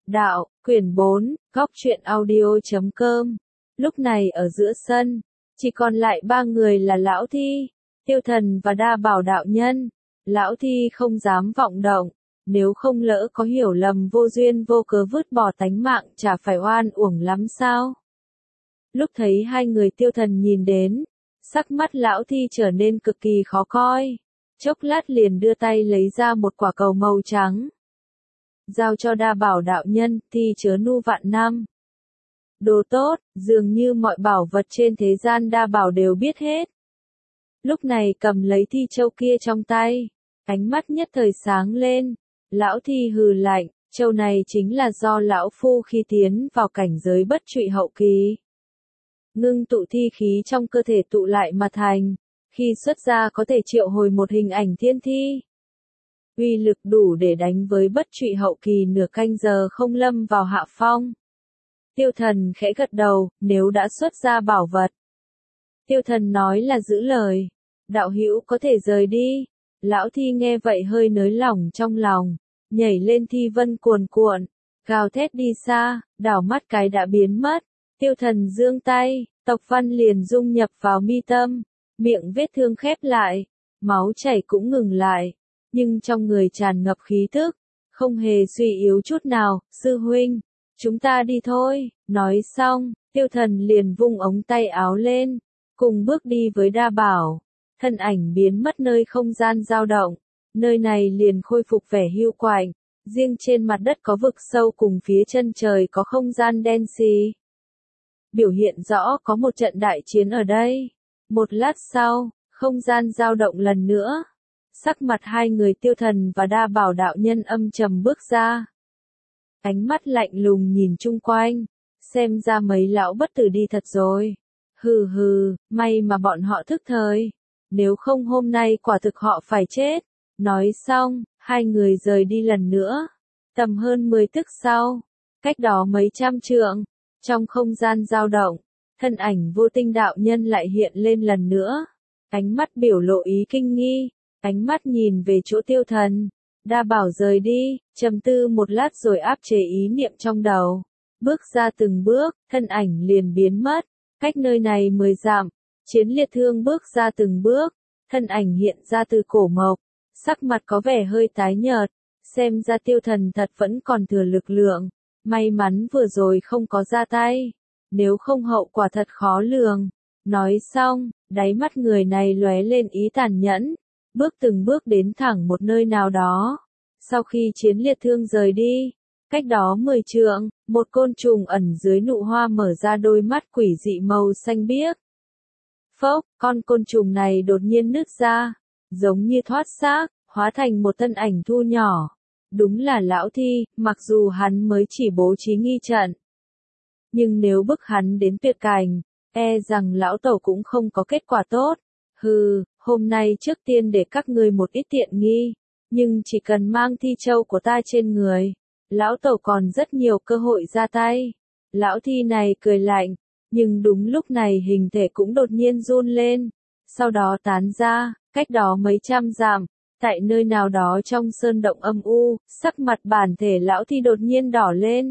Đạo, quyển 4, góc truyện audio.com. Lúc này ở giữa sân, chỉ còn lại ba người là Lão Thi, Tiêu Thần và Đa Bảo đạo nhân. Lão Thi không dám vọng động, nếu không lỡ có hiểu lầm vô duyên vô cớ vứt bỏ tánh mạng chả phải oan uổng lắm sao. Lúc thấy hai người Tiêu Thần nhìn đến, sắc mắt Lão Thi trở nên cực kỳ khó coi, chốc lát liền đưa tay lấy ra một quả cầu màu trắng. Giao cho Đa Bảo đạo nhân, Thi chớ nu vạn năm. Đồ tốt, dường như mọi bảo vật trên thế gian Đa Bảo đều biết hết. Lúc này cầm lấy Thi châu kia trong tay, ánh mắt nhất thời sáng lên. Lão Thi hừ lạnh, châu này chính là do lão phu khi tiến vào cảnh giới bất trụy hậu kỳ. Ngưng tụ thi khí trong cơ thể tụ lại mà thành, khi xuất ra có thể triệu hồi một hình ảnh thiên thi. Uy lực đủ để đánh với bất trụy hậu kỳ nửa canh giờ không lâm vào hạ phong. Tiêu Thần khẽ gật đầu, nếu đã xuất ra bảo vật. Tiêu Thần nói là giữ lời. Đạo hữu có thể rời đi. Lão Thi nghe vậy hơi nới lỏng trong lòng, nhảy lên thi vân cuồn cuộn, gào thét đi xa, đảo mắt cái đã biến mất. Tiêu Thần giương tay, tộc văn liền dung nhập vào mi tâm, miệng vết thương khép lại, máu chảy cũng ngừng lại, nhưng trong người tràn ngập khí thức, không hề suy yếu chút nào. Sư huynh, chúng ta đi thôi. Nói xong, Tiêu Thần liền vung ống tay áo lên, cùng bước đi với Đa Bảo. Thân ảnh biến mất nơi không gian dao động, nơi này liền khôi phục vẻ hiu quạnh, riêng trên mặt đất có vực sâu cùng phía chân trời có không gian đen xì. Biểu hiện rõ có một trận đại chiến ở đây. Một lát sau, không gian dao động lần nữa. Sắc mặt hai người Tiêu Thần và Đa Bảo đạo nhân âm trầm bước ra. Ánh mắt lạnh lùng nhìn chung quanh, xem ra mấy lão bất tử đi thật rồi. Hừ hừ, may mà bọn họ thức thời, nếu không hôm nay quả thực họ phải chết. Nói xong, hai người rời đi lần nữa. Tầm hơn 10 tức sau, cách đó mấy trăm trượng, trong không gian dao động, thân ảnh Vô Tinh đạo nhân lại hiện lên lần nữa. Ánh mắt biểu lộ ý kinh nghi, ánh mắt nhìn về chỗ Tiêu Thần. Đa Bảo rời đi, trầm tư một lát rồi áp chế ý niệm trong đầu. Bước ra từng bước, thân ảnh liền biến mất. Cách nơi này 10 dặm, Chiến Liệt Thương bước ra từng bước, thân ảnh hiện ra từ cổ mộc, sắc mặt có vẻ hơi tái nhợt, xem ra Tiêu Thần thật vẫn còn thừa lực lượng, may mắn vừa rồi không có ra tay, nếu không hậu quả thật khó lường. Nói xong, đáy mắt người này lóe lên ý tàn nhẫn, bước từng bước đến thẳng một nơi nào đó. Sau khi Chiến Liệt Thương rời đi, cách đó 10 trượng, một côn trùng ẩn dưới nụ hoa mở ra đôi mắt quỷ dị màu xanh biếc. Phốc, con côn trùng này đột nhiên nứt ra, giống như thoát xác, hóa thành một thân ảnh thu nhỏ. Đúng là Lão Thi, mặc dù hắn mới chỉ bố trí nghi trận. Nhưng nếu bức hắn đến tuyệt cảnh, e rằng lão tẩu cũng không có kết quả tốt. Hừ, hôm nay trước tiên để các ngươi một ít tiện nghi, nhưng chỉ cần mang thi châu của ta trên người, lão tẩu còn rất nhiều cơ hội ra tay. Lão Thi này cười lạnh, nhưng đúng lúc này hình thể cũng đột nhiên run lên, sau đó tán ra, cách đó mấy trăm dặm, tại nơi nào đó trong sơn động âm u, sắc mặt bản thể Lão Thi đột nhiên đỏ lên.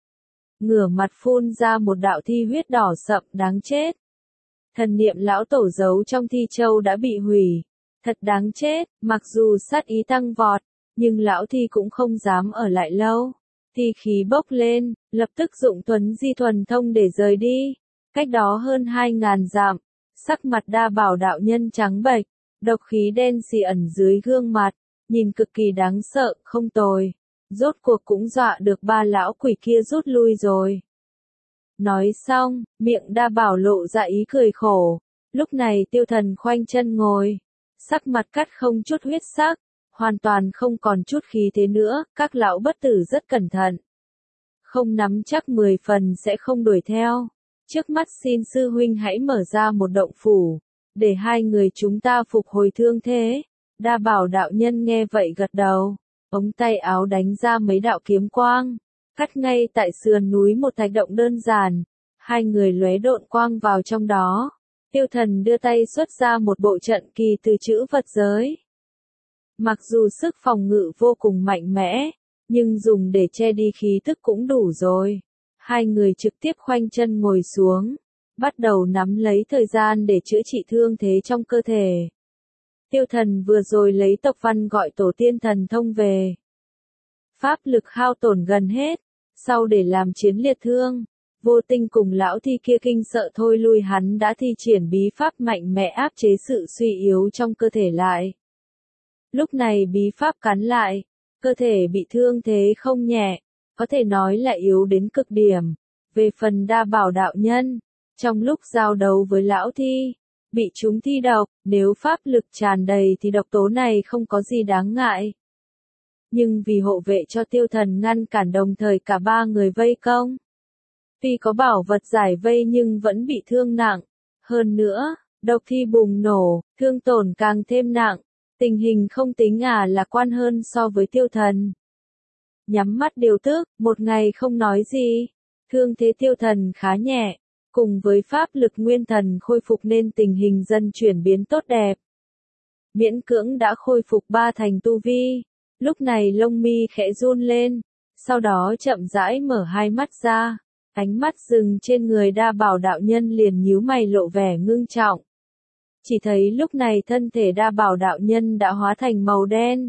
Ngửa mặt phun ra một đạo thi huyết đỏ sậm đáng chết. Thần niệm lão tổ giấu trong thi châu đã bị hủy. Thật đáng chết, mặc dù sát ý tăng vọt, nhưng Lão Thi cũng không dám ở lại lâu. Thi khí bốc lên, lập tức dụng Tuấn Di thuần thông để rời đi. Cách đó hơn 2000 dặm, sắc mặt Đa Bảo đạo nhân trắng bệch, độc khí đen xì ẩn dưới gương mặt, nhìn cực kỳ đáng sợ, không tồi. Rốt cuộc cũng dọa được ba lão quỷ kia rút lui rồi. Nói xong, miệng Đa Bảo lộ ra ý cười khổ. Lúc này Tiêu Thần khoanh chân ngồi, sắc mặt cắt không chút huyết sắc, hoàn toàn không còn chút khí thế nữa. Các lão bất tử rất cẩn thận, không nắm chắc 10 phần sẽ không đuổi theo. Trước mắt xin sư huynh hãy mở ra một động phủ, để hai người chúng ta phục hồi thương thế. Đa Bảo đạo nhân nghe vậy gật đầu, ống tay áo đánh ra mấy đạo kiếm quang, cắt ngay tại sườn núi một thạch động đơn giản. Hai người lóe độn quang vào trong đó. Tiêu Thần đưa tay xuất ra một bộ trận kỳ từ chữ vật giới. Mặc dù sức phòng ngự vô cùng mạnh mẽ, nhưng dùng để che đi khí tức cũng đủ rồi. Hai người trực tiếp khoanh chân ngồi xuống, bắt đầu nắm lấy thời gian để chữa trị thương thế trong cơ thể. Tiêu Thần vừa rồi lấy tộc văn gọi tổ tiên thần thông về. Pháp lực hao tổn gần hết, sau để làm chiến liệt thương, Vô Tinh cùng lão thi kia kinh sợ thôi lui, hắn đã thi triển bí pháp mạnh mẽ áp chế sự suy yếu trong cơ thể lại. Lúc này bí pháp cắn lại, cơ thể bị thương thế không nhẹ, có thể nói là yếu đến cực điểm. Về phần Đa Bảo đạo nhân, trong lúc giao đấu với lão thi, bị chúng thi độc, nếu pháp lực tràn đầy thì độc tố này không có gì đáng ngại. Nhưng vì hộ vệ cho Tiêu Thần ngăn cản đồng thời cả ba người vây công. Tuy có bảo vật giải vây nhưng vẫn bị thương nặng. Hơn nữa, độc thi bùng nổ, thương tổn càng thêm nặng. Tình hình không tính lạc quan hơn so với Tiêu Thần. Nhắm mắt điều tức, một ngày không nói gì. Thương thế Tiêu Thần khá nhẹ, cùng với pháp lực nguyên thần khôi phục nên tình hình dần chuyển biến tốt đẹp. Miễn cưỡng đã khôi phục 3 thành tu vi. Lúc này lông mi khẽ run lên, sau đó chậm rãi mở hai mắt ra. Ánh mắt dừng trên người Đa Bảo đạo nhân liền nhíu mày lộ vẻ ngưng trọng. Chỉ thấy lúc này thân thể Đa Bảo đạo nhân đã hóa thành màu đen.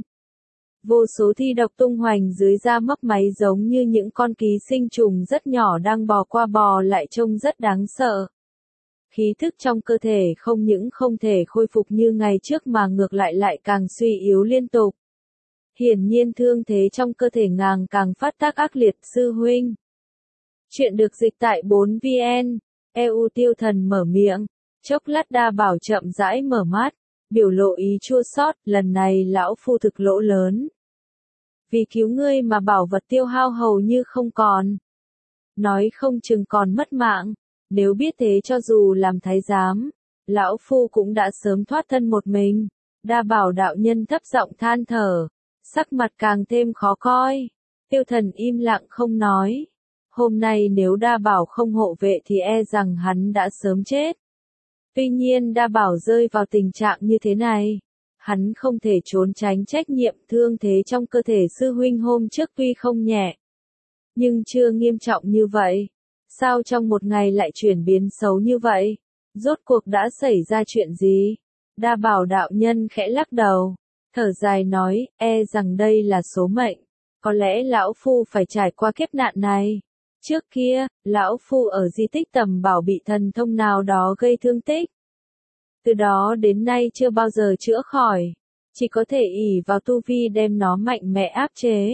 Vô số thi độc tung hoành dưới da mấp máy giống như những con ký sinh trùng rất nhỏ đang bò qua bò lại, trông rất đáng sợ. Khí thức trong cơ thể không những không thể khôi phục như ngày trước mà ngược lại càng suy yếu liên tục. Hiển nhiên thương thế trong cơ thể càng phát tác ác liệt. Sư huynh. Chuyện được dịch tại 4VN. EU Tiêu Thần mở miệng. Chốc lát Đa Bảo chậm rãi mở mắt, biểu lộ ý chua xót, lần này lão phu thực lỗ lớn. Vì cứu ngươi mà bảo vật tiêu hao hầu như không còn. Nói không chừng còn mất mạng, nếu biết thế cho dù làm thái giám, lão phu cũng đã sớm thoát thân một mình. Đa Bảo đạo nhân thấp giọng than thở, sắc mặt càng thêm khó coi. Tiêu Thần im lặng không nói. Hôm nay nếu Đa Bảo không hộ vệ thì e rằng hắn đã sớm chết. Tuy nhiên Đa Bảo rơi vào tình trạng như thế này, hắn không thể trốn tránh trách nhiệm. Thương thế trong cơ thể sư huynh hôm trước tuy không nhẹ, nhưng chưa nghiêm trọng như vậy. Sao trong một ngày lại chuyển biến xấu như vậy? Rốt cuộc đã xảy ra chuyện gì? Đa Bảo đạo nhân khẽ lắc đầu, thở dài nói, e rằng đây là số mệnh. Có lẽ lão phu phải trải qua kiếp nạn này. Trước kia, lão phu ở di tích Tầm Bảo bị thần thông nào đó gây thương tích. Từ đó đến nay chưa bao giờ chữa khỏi, chỉ có thể ỷ vào tu vi đem nó mạnh mẽ áp chế.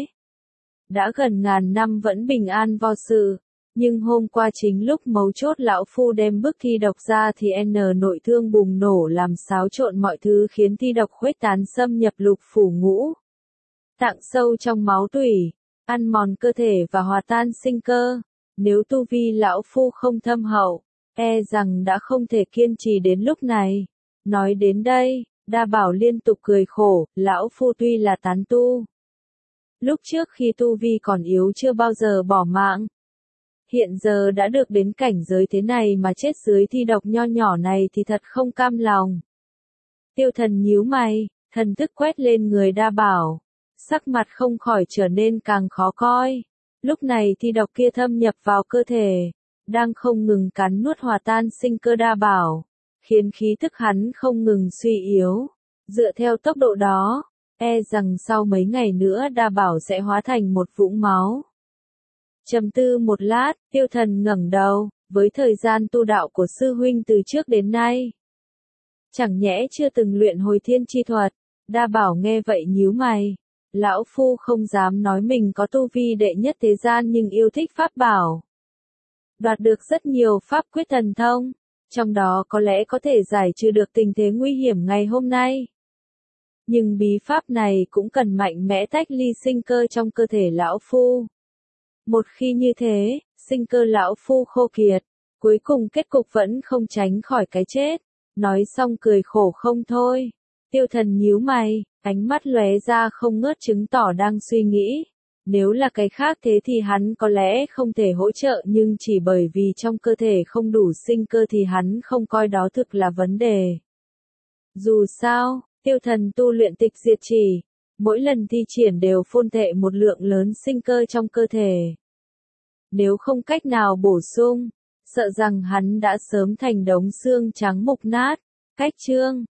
Đã gần ngàn năm vẫn bình an vô sự, nhưng hôm qua chính lúc mấu chốt lão phu đem bức thi độc ra thì nội thương bùng nổ làm xáo trộn mọi thứ, khiến thi độc khuếch tán xâm nhập lục phủ ngũ tạng sâu trong máu tủy, ăn mòn cơ thể và hòa tan sinh cơ. Nếu tu vi lão phu không thâm hậu, e rằng đã không thể kiên trì đến lúc này. Nói đến đây, Đa Bảo liên tục cười khổ, lão phu tuy là tán tu. Lúc trước khi tu vi còn yếu chưa bao giờ bỏ mạng. Hiện giờ đã được đến cảnh giới thế này mà chết dưới thi độc nho nhỏ này thì thật không cam lòng. Tiêu Thần nhíu mày, thần thức quét lên người Đa Bảo. Sắc mặt không khỏi trở nên càng khó coi. Lúc này thi độc kia thâm nhập vào cơ thể, đang không ngừng cắn nuốt hòa tan sinh cơ Đa Bảo, khiến khí thức hắn không ngừng suy yếu. Dựa theo tốc độ đó, e rằng sau mấy ngày nữa Đa Bảo sẽ hóa thành một vũng máu. Trầm tư một lát, Tiêu Thần ngẩng đầu, với thời gian tu đạo của sư huynh từ trước đến nay, chẳng nhẽ chưa từng luyện hồi thiên chi thuật? Đa Bảo nghe vậy nhíu mày. Lão phu không dám nói mình có tu vi đệ nhất thế gian nhưng yêu thích pháp bảo. Đoạt được rất nhiều pháp quyết thần thông, trong đó có lẽ có thể giải trừ được tình thế nguy hiểm ngày hôm nay. Nhưng bí pháp này cũng cần mạnh mẽ tách ly sinh cơ trong cơ thể lão phu. Một khi như thế, sinh cơ lão phu khô kiệt, cuối cùng kết cục vẫn không tránh khỏi cái chết. Nói xong cười khổ không thôi. Tiêu Thần nhíu mày, ánh mắt lóe ra không ngớt chứng tỏ đang suy nghĩ. Nếu là cái khác thế thì hắn có lẽ không thể hỗ trợ, nhưng chỉ bởi vì trong cơ thể không đủ sinh cơ thì hắn không coi đó thực là vấn đề. Dù sao, Tiêu Thần tu luyện tịch diệt chỉ, mỗi lần thi triển đều phun thệ một lượng lớn sinh cơ trong cơ thể. Nếu không cách nào bổ sung, sợ rằng hắn đã sớm thành đống xương trắng mục nát. Cách chương